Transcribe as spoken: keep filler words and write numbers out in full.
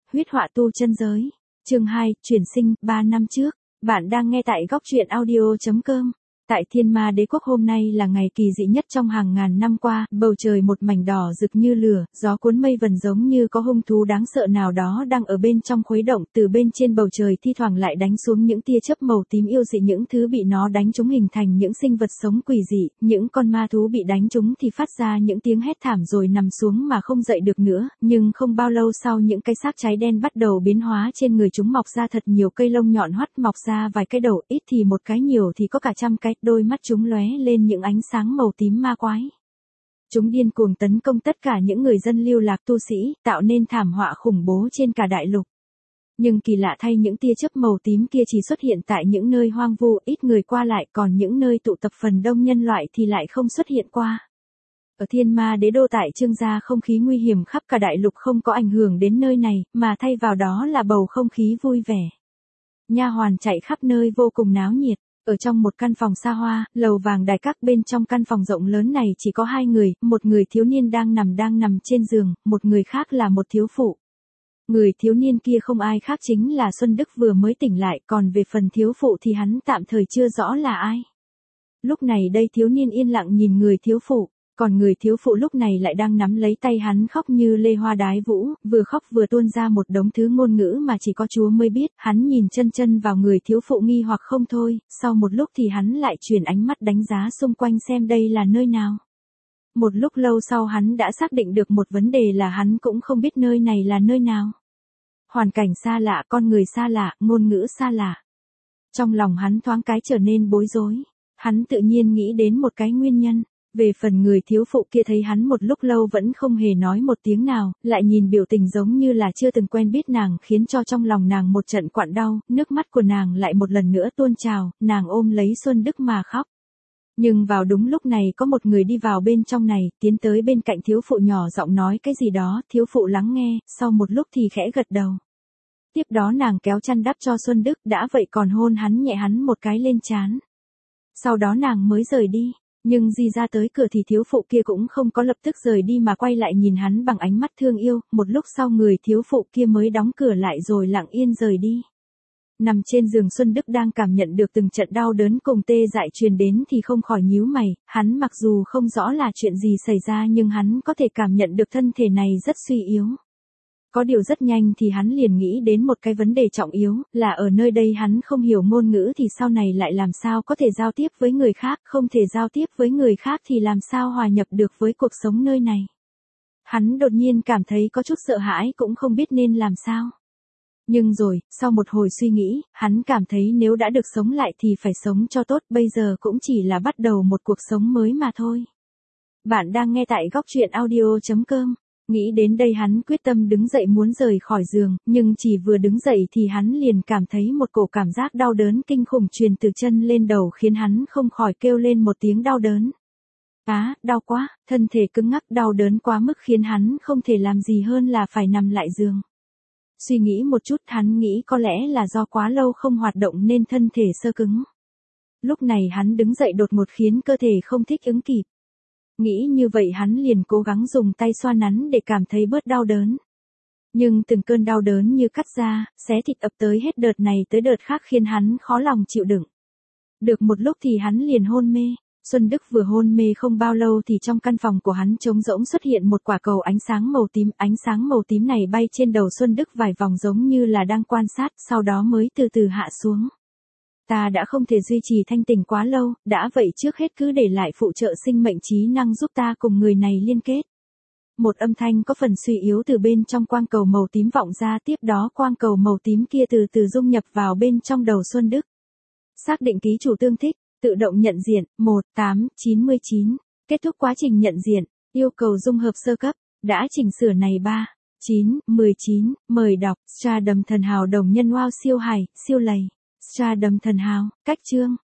huyết họa tu chân giới. Chương hai, chuyển sinh, ba năm trước. Bạn đang nghe tại góc truyện audio chấm com. Tại Thiên Ma Đế Quốc hôm nay là ngày kỳ dị nhất trong hàng ngàn năm qua, bầu trời một mảnh đỏ rực như lửa, gió cuốn mây vần giống như có hung thú đáng sợ nào đó đang ở bên trong khuấy động, từ bên trên bầu trời thi thoảng lại đánh xuống những tia chớp màu tím yêu dị, những thứ bị nó đánh trúng hình thành những sinh vật sống quỷ dị, những con ma thú bị đánh trúng thì phát ra những tiếng hét thảm rồi nằm xuống mà không dậy được nữa, nhưng không bao lâu sau những cái xác cháy đen bắt đầu biến hóa, trên người chúng mọc ra thật nhiều cây lông nhọn hoắt, mọc ra vài cái đầu, ít thì một cái, nhiều thì có cả trăm cái. Đôi mắt chúng lóe lên những ánh sáng màu tím ma quái. Chúng điên cuồng tấn công tất cả những người dân lưu lạc tu sĩ, tạo nên thảm họa khủng bố trên cả đại lục. Nhưng kỳ lạ thay, những tia chớp màu tím kia chỉ xuất hiện tại những nơi hoang vu, ít người qua lại, còn những nơi tụ tập phần đông nhân loại thì lại không xuất hiện qua. Ở Thiên Ma Đế Đô tại Trương Gia, không khí nguy hiểm khắp cả đại lục không có ảnh hưởng đến nơi này, mà thay vào đó là bầu không khí vui vẻ. Nha hoàn chạy khắp nơi vô cùng náo nhiệt. Ở trong một căn phòng xa hoa, lầu vàng đài các, bên trong căn phòng rộng lớn này chỉ có hai người, một người thiếu niên đang nằm đang nằm trên giường, một người khác là một thiếu phụ. Người thiếu niên kia không ai khác chính là Xuân Đức vừa mới tỉnh lại, còn về phần thiếu phụ thì hắn tạm thời chưa rõ là ai. Lúc này đây thiếu niên yên lặng nhìn người thiếu phụ. Còn người thiếu phụ lúc này lại đang nắm lấy tay hắn khóc như lê hoa đái vũ, vừa khóc vừa tuôn ra một đống thứ ngôn ngữ mà chỉ có Chúa mới biết. Hắn nhìn chân chân vào người thiếu phụ nghi hoặc không thôi, sau một lúc thì hắn lại chuyển ánh mắt đánh giá xung quanh xem đây là nơi nào. Một lúc lâu sau hắn đã xác định được một vấn đề là hắn cũng không biết nơi này là nơi nào. Hoàn cảnh xa lạ, con người xa lạ, ngôn ngữ xa lạ. Trong lòng hắn thoáng cái trở nên bối rối, hắn tự nhiên nghĩ đến một cái nguyên nhân. Về phần người thiếu phụ kia thấy hắn một lúc lâu vẫn không hề nói một tiếng nào, lại nhìn biểu tình giống như là chưa từng quen biết nàng, khiến cho trong lòng nàng một trận quặn đau, nước mắt của nàng lại một lần nữa tuôn trào, nàng ôm lấy Xuân Đức mà khóc. Nhưng vào đúng lúc này có một người đi vào bên trong này, tiến tới bên cạnh thiếu phụ nhỏ giọng nói cái gì đó, thiếu phụ lắng nghe, sau một lúc thì khẽ gật đầu. Tiếp đó nàng kéo chăn đắp cho Xuân Đức, đã vậy còn hôn hắn nhẹ hắn một cái lên trán. Sau đó nàng mới rời đi. Nhưng di ra tới cửa thì thiếu phụ kia cũng không có lập tức rời đi mà quay lại nhìn hắn bằng ánh mắt thương yêu, một lúc sau người thiếu phụ kia mới đóng cửa lại rồi lặng yên rời đi. Nằm trên giường Xuân Đức đang cảm nhận được từng trận đau đớn cùng tê dại truyền đến thì không khỏi nhíu mày, hắn mặc dù không rõ là chuyện gì xảy ra nhưng hắn có thể cảm nhận được thân thể này rất suy yếu. Có điều rất nhanh thì hắn liền nghĩ đến một cái vấn đề trọng yếu, là ở nơi đây hắn không hiểu ngôn ngữ thì sau này lại làm sao có thể giao tiếp với người khác, không thể giao tiếp với người khác thì làm sao hòa nhập được với cuộc sống nơi này. Hắn đột nhiên cảm thấy có chút sợ hãi cũng không biết nên làm sao. Nhưng rồi, sau một hồi suy nghĩ, hắn cảm thấy nếu đã được sống lại thì phải sống cho tốt, bây giờ cũng chỉ là bắt đầu một cuộc sống mới mà thôi. Bạn đang nghe tại góc truyện audio chấm com. Nghĩ đến đây hắn quyết tâm đứng dậy muốn rời khỏi giường, nhưng chỉ vừa đứng dậy thì hắn liền cảm thấy một cổ cảm giác đau đớn kinh khủng truyền từ chân lên đầu khiến hắn không khỏi kêu lên một tiếng đau đớn. Á, đau quá, thân thể cứng ngắc đau đớn quá mức khiến hắn không thể làm gì hơn là phải nằm lại giường. Suy nghĩ một chút hắn nghĩ có lẽ là do quá lâu không hoạt động nên thân thể sơ cứng. Lúc này hắn đứng dậy đột ngột khiến cơ thể không thích ứng kịp. Nghĩ như vậy hắn liền cố gắng dùng tay xoa nắn để cảm thấy bớt đau đớn. Nhưng từng cơn đau đớn như cắt da, xé thịt ập tới hết đợt này tới đợt khác khiến hắn khó lòng chịu đựng. Được một lúc thì hắn liền hôn mê. Xuân Đức vừa hôn mê không bao lâu thì trong căn phòng của hắn trống rỗng xuất hiện một quả cầu ánh sáng màu tím. Ánh sáng màu tím này bay trên đầu Xuân Đức vài vòng giống như là đang quan sát, sau đó mới từ từ hạ xuống. Ta đã không thể duy trì thanh tỉnh quá lâu, đã vậy trước hết cứ để lại phụ trợ sinh mệnh trí năng giúp ta cùng người này liên kết. Một âm thanh có phần suy yếu từ bên trong quang cầu màu tím vọng ra, tiếp đó quang cầu màu tím kia từ từ dung nhập vào bên trong đầu Xuân Đức. Xác định ký chủ tương thích, tự động nhận diện, một tám chín chín. Kết thúc quá trình nhận diện, yêu cầu dung hợp sơ cấp, đã chỉnh sửa này ba chín mười chín, mời đọc, Stra đầm thần hào đồng nhân wow siêu hài, siêu lầy. Stra đầm thần hào, cách chương,